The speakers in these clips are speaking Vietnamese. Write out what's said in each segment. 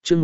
chương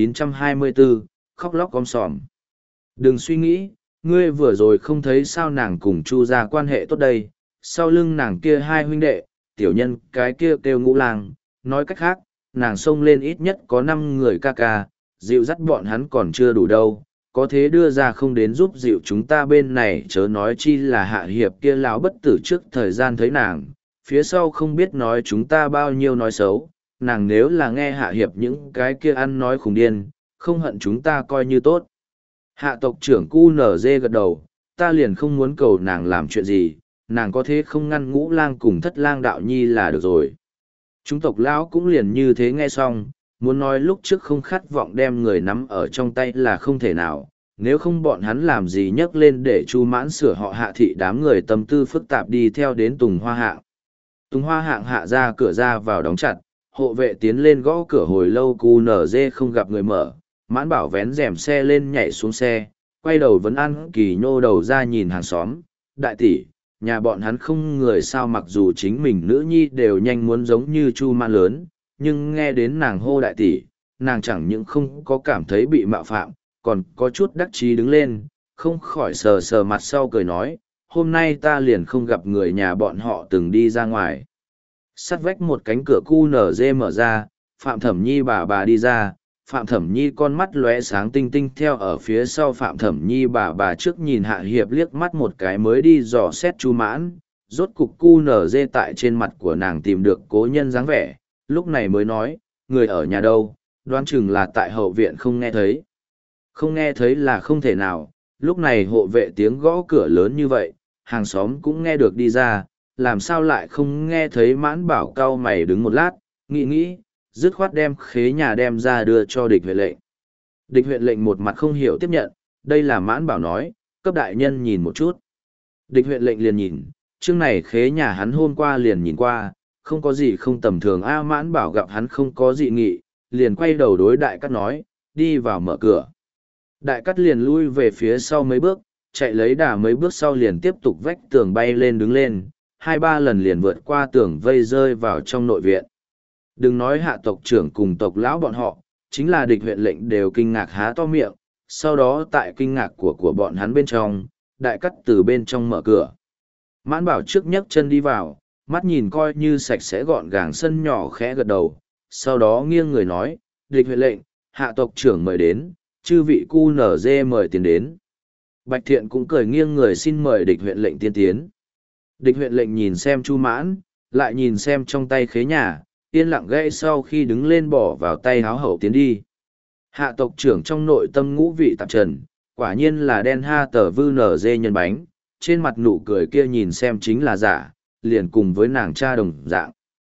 1924, khóc lóc om sòm. Đừng suy nghĩ, ngươi vừa rồi không thấy sao nàng cùng Chu ra quan hệ tốt đây, sau lưng nàng kia hai huynh đệ, tiểu nhân cái kia kêu Ngũ Lang, nói cách khác, nàng xông lên ít nhất có 5 người ca ca, dịu dắt bọn hắn còn chưa đủ đâu, có thế đưa ra không đến giúp dịu chúng ta bên này, chớ nói chi là Hạ Hiệp kia lão bất tử trước thời gian thấy nàng, phía sau không biết nói chúng ta bao nhiêu nói xấu, nàng nếu là nghe Hạ Hiệp những cái kia ăn nói khùng điên, không hận chúng ta coi như tốt. Hạ tộc trưởng QNZ gật đầu, ta liền không muốn cầu nàng làm chuyện gì, nàng có thế không ngăn Ngũ Lang cùng Thất Lang đạo nhi là được rồi. Chúng tộc lão cũng liền như thế nghe xong, muốn nói lúc trước không khát vọng đem người nắm ở trong tay là không thể nào, nếu không bọn hắn làm gì nhấc lên để Chu Mãn sửa họ Hạ thị đám người tâm tư phức tạp đi theo đến Tùng Hoa Hạng. Tùng Hoa Hạng hạ ra cửa ra vào đóng chặt, hộ vệ tiến lên gõ cửa hồi lâu QNZ không gặp người mở, Mãn Bảo vén rèm xe lên nhảy xuống xe, quay đầu vấn an Kỳ nhô đầu ra nhìn hàng xóm, đại tỷ, nhà bọn hắn không người sao, mặc dù chính mình nữ nhi đều nhanh muốn giống như Chu Mãn lớn, nhưng nghe đến nàng hô đại tỷ, nàng chẳng những không có cảm thấy bị mạo phạm, còn có chút đắc chí đứng lên, không khỏi sờ sờ mặt sau cười nói, hôm nay ta liền không gặp người nhà bọn họ từng đi ra ngoài. Sắt vách một cánh cửa QNZ mở ra, Phạm Thẩm Nhi bà đi ra, Phạm Thẩm Nhi con mắt lóe sáng tinh tinh theo ở phía sau Phạm Thẩm Nhi bà trước nhìn Hạ Hiệp liếc mắt một cái mới đi dò xét Chu Mãn, rốt cục QNZ tại trên mặt của nàng tìm được cố nhân dáng vẻ, lúc này mới nói, người ở nhà đâu, đoán chừng là tại hậu viện không nghe thấy. Không nghe thấy là không thể nào, lúc này hộ vệ tiếng gõ cửa lớn như vậy, hàng xóm cũng nghe được đi ra, làm sao lại không nghe thấy. Mãn Bảo cau mày đứng một lát, nghĩ, dứt khoát đem khế nhà đem ra đưa cho địch huyện lệnh. Địch huyện lệnh một mặt không hiểu tiếp nhận, đây là Mãn Bảo nói, cấp đại nhân nhìn một chút. Địch huyện lệnh liền nhìn, chương này khế nhà hắn hôm qua liền nhìn qua, không có gì không tầm thường. Mãn Bảo gặp hắn không có dị nghị, liền quay đầu đối đại cát nói, đi vào mở cửa. Đại cát liền lui về phía sau mấy bước, chạy lấy đà mấy bước sau liền tiếp tục vách tường bay lên đứng lên, 2-3 lần liền vượt qua tường vây rơi vào trong nội viện. Đừng nói Hạ tộc trưởng cùng tộc lão bọn họ, chính là địch huyện lệnh đều kinh ngạc há to miệng, sau đó tại kinh ngạc của bọn hắn bên trong, đại cắt từ bên trong mở cửa. Mãn Bảo trước nhấc chân đi vào, mắt nhìn coi như sạch sẽ gọn gàng sân nhỏ khẽ gật đầu, sau đó nghiêng người nói, địch huyện lệnh, Hạ tộc trưởng mời đến, chư vị QNZ mời tiến đến. Bạch Thiện cũng cười nghiêng người xin mời địch huyện lệnh tiên tiến. Địch huyện lệnh nhìn xem Chu Mãn, lại nhìn xem trong tay khế nhà, yên lặng gãy sau khi đứng lên bỏ vào tay háo hậu tiến đi. Hạ tộc trưởng trong nội tâm ngũ vị tạp trần, quả nhiên là đen ha tờ vư nở dê nhân bánh, trên mặt nụ cười kia nhìn xem chính là giả, liền cùng với nàng cha đồng dạng.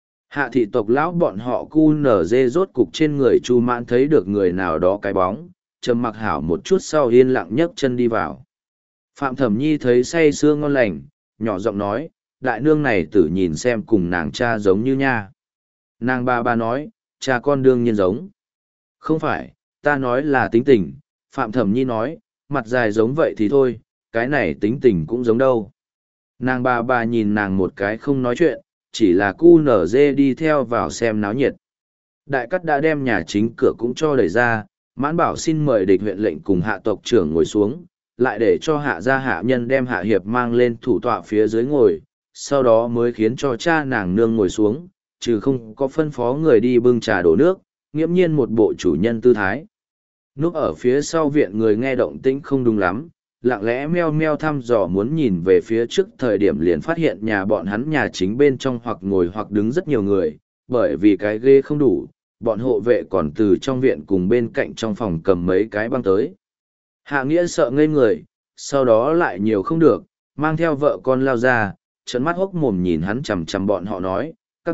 Hạ thị tộc lão bọn họ QNZ rốt cục trên người Chu Mãn thấy được người nào đó cái bóng, trầm mặc hảo một chút sau yên lặng nhấc chân đi vào. Phạm Thẩm Nhi thấy say sưa ngon lành, nhỏ giọng nói, đại nương này tử nhìn xem cùng nàng cha giống như nha. Nàng bà nói, cha con đương nhiên giống. Không phải, ta nói là tính tình, Phạm Thẩm Nhi nói, mặt dài giống vậy thì thôi, cái này tính tình cũng giống đâu. Nàng bà nhìn nàng một cái không nói chuyện, chỉ là QNZ đi theo vào xem náo nhiệt. Đại cắt đã đem nhà chính cửa cũng cho đẩy ra, Mãn Bảo xin mời địch huyện lệnh cùng Hạ tộc trưởng ngồi xuống, lại để cho Hạ gia hạ nhân đem Hạ Hiệp mang lên thủ tọa phía dưới ngồi, sau đó mới khiến cho cha nàng nương ngồi xuống, trừ không có phân phó người đi bưng trà đổ nước, nghiễm nhiên một bộ chủ nhân tư thái. Núp ở phía sau viện người nghe động tĩnh không đúng lắm, lặng lẽ meo meo thăm dò muốn nhìn về phía trước, thời điểm liền phát hiện nhà bọn hắn nhà chính bên trong hoặc ngồi hoặc đứng rất nhiều người, bởi vì cái ghế không đủ, bọn hộ vệ còn từ trong viện cùng bên cạnh trong phòng cầm mấy cái băng tới. Hạ Nghĩa sợ ngây người, sau đó lại nhiều không được, mang theo vợ con lao ra, trợn mắt hốc mồm nhìn hắn chằm chằm bọn họ nói,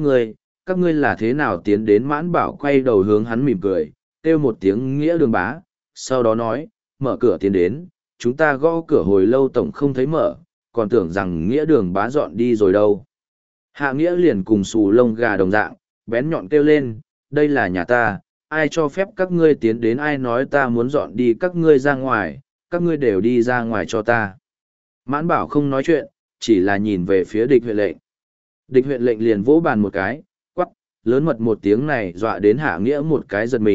các ngươi là thế nào tiến đến. Mãn Bảo quay đầu hướng hắn mỉm cười, kêu một tiếng Nghĩa Đường bá, sau đó nói, mở cửa tiến đến, chúng ta gõ cửa hồi lâu tổng không thấy mở, còn tưởng rằng Nghĩa Đường bá dọn đi rồi đâu. Hạ Nghĩa liền cùng xù lông gà đồng dạng, bén nhọn kêu lên, đây là nhà ta, ai cho phép các ngươi tiến đến, ai nói ta muốn dọn đi các ngươi ra ngoài, các ngươi đều đi ra ngoài cho ta. Mãn Bảo không nói chuyện, chỉ là nhìn về phía địch huyện lệnh. Địch huyện lệnh liền vỗ bàn một cái, quắc, lớn mật một tiếng này dọa đến Hạ Nghĩa một cái giật mình,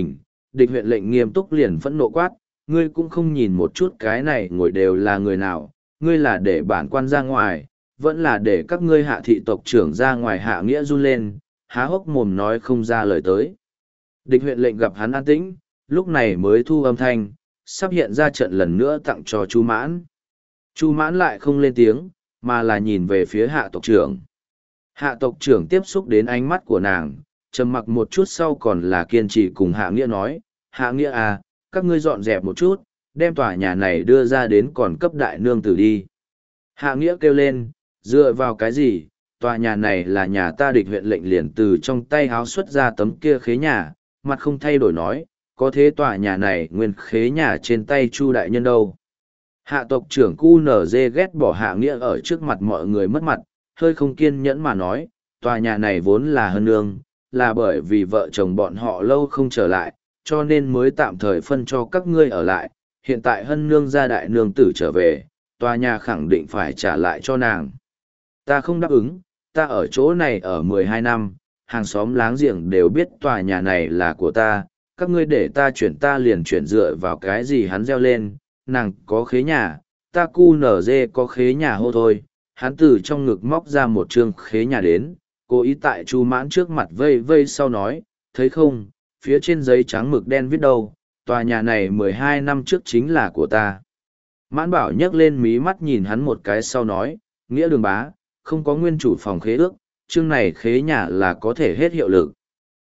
địch huyện lệnh nghiêm túc liền phẫn nộ quát, ngươi cũng không nhìn một chút cái này ngồi đều là người nào, ngươi là để bản quan ra ngoài, vẫn là để các ngươi hạ thị tộc trưởng ra ngoài. Hạ nghĩa run lên, há hốc mồm nói không ra lời tới. Địch huyện lệnh gặp hắn an tĩnh, lúc này mới thu âm thanh, sắp hiện ra trận lần nữa tặng cho Chu Mãn. Chu Mãn lại không lên tiếng, mà là nhìn về phía hạ tộc trưởng. Hạ tộc trưởng tiếp xúc đến ánh mắt của nàng, trầm mặc một chút sau còn là kiên trì cùng Hạ Nghĩa nói, Hạ Nghĩa à, các ngươi dọn dẹp một chút, đem tòa nhà này đưa ra đến còn cấp đại nương tử đi. Hạ Nghĩa kêu lên, dựa vào cái gì, tòa nhà này là nhà ta. Địch huyện lệnh liền từ trong tay háo xuất ra tấm kia khế nhà, mặt không thay đổi nói, có thế tòa nhà này nguyên khế nhà trên tay Chu đại nhân đâu. Hạ tộc trưởng QNZ ghét bỏ Hạ Nghĩa ở trước mặt mọi người mất mặt, hơi không kiên nhẫn mà nói, tòa nhà này vốn là hân nương, là bởi vì vợ chồng bọn họ lâu không trở lại, cho nên mới tạm thời phân cho các ngươi ở lại, hiện tại hân nương gia đại nương tử trở về, tòa nhà khẳng định phải trả lại cho nàng. Ta không đáp ứng, ta ở chỗ này ở 12 năm, hàng xóm láng giềng đều biết tòa nhà này là của ta, các ngươi để ta chuyển ta liền chuyển dựa vào cái gì. Hắn reo lên, nàng có khế nhà, ta QNZ có khế nhà hô thôi. Hắn từ trong ngực móc ra một trương khế nhà đến, cố ý tại Chu Mãn trước mặt vây vây sau nói, thấy không, phía trên giấy trắng mực đen viết đâu, tòa nhà này 12 năm trước chính là của ta. Mãn Bảo nhấc lên mí mắt nhìn hắn một cái sau nói, Nghĩa Đường bá, không có nguyên chủ phòng khế ước, chương này khế nhà là có thể hết hiệu lực.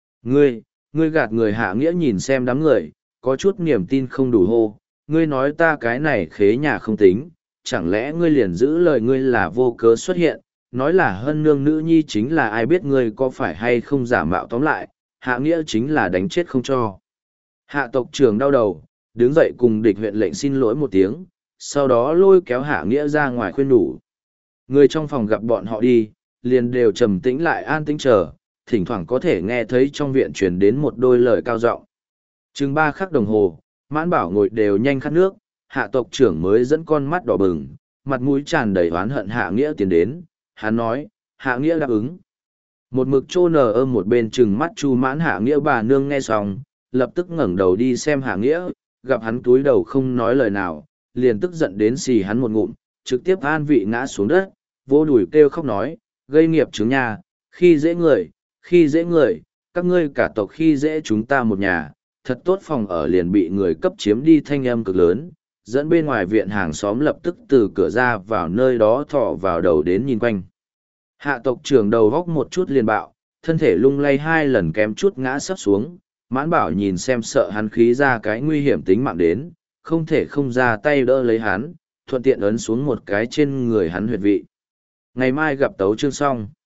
Ngươi gạt người. Hạ Nghĩa nhìn xem đám người, có chút niềm tin không đủ hô, ngươi nói ta cái này khế nhà không tính, chẳng lẽ ngươi liền giữ lời ngươi là vô cớ xuất hiện, nói là hân nương nữ nhi chính là ai biết ngươi có phải hay không giả mạo. Tóm lại, Hạ Nghĩa chính là đánh chết không cho. Hạ tộc trưởng đau đầu, đứng dậy cùng địch huyện lệnh xin lỗi một tiếng, sau đó lôi kéo Hạ Nghĩa ra ngoài khuyên nhủ. Người trong phòng gặp bọn họ đi, liền đều trầm tĩnh lại an tĩnh chờ, thỉnh thoảng có thể nghe thấy trong viện truyền đến một đôi lời cao giọng. Chừng 3 khắc đồng hồ, Mãn Bảo ngồi đều nhanh khát nước, Hạ tộc trưởng mới dẫn con mắt đỏ bừng, mặt mũi tràn đầy oán hận Hạ Nghĩa tiến đến, hắn nói, Hạ Nghĩa đáp ứng. Một mực trô nờ ôm một bên chừng mắt Chu Mãn. Hạ Nghĩa bà nương nghe xong, lập tức ngẩng đầu đi xem Hạ Nghĩa, gặp hắn túi đầu không nói lời nào, liền tức giận đến xì hắn một ngụm, trực tiếp an vị ngã xuống đất, vô đùi kêu khóc nói, gây nghiệp chứng nhà, khi dễ người, các ngươi cả tộc khi dễ chúng ta một nhà, thật tốt phòng ở liền bị người cấp chiếm đi. Thanh âm cực lớn, dẫn bên ngoài viện hàng xóm lập tức từ cửa ra vào nơi đó thọ vào đầu đến nhìn quanh. Hạ tộc trưởng đầu góc một chút liền bạo, thân thể lung lay 2 lần kém chút ngã sấp xuống. Mãn Bảo nhìn xem sợ hắn khí ra cái nguy hiểm tính mạng đến, không thể không ra tay đỡ lấy hắn, thuận tiện ấn xuống một cái trên người hắn huyệt vị. Ngày mai gặp tấu chương xong.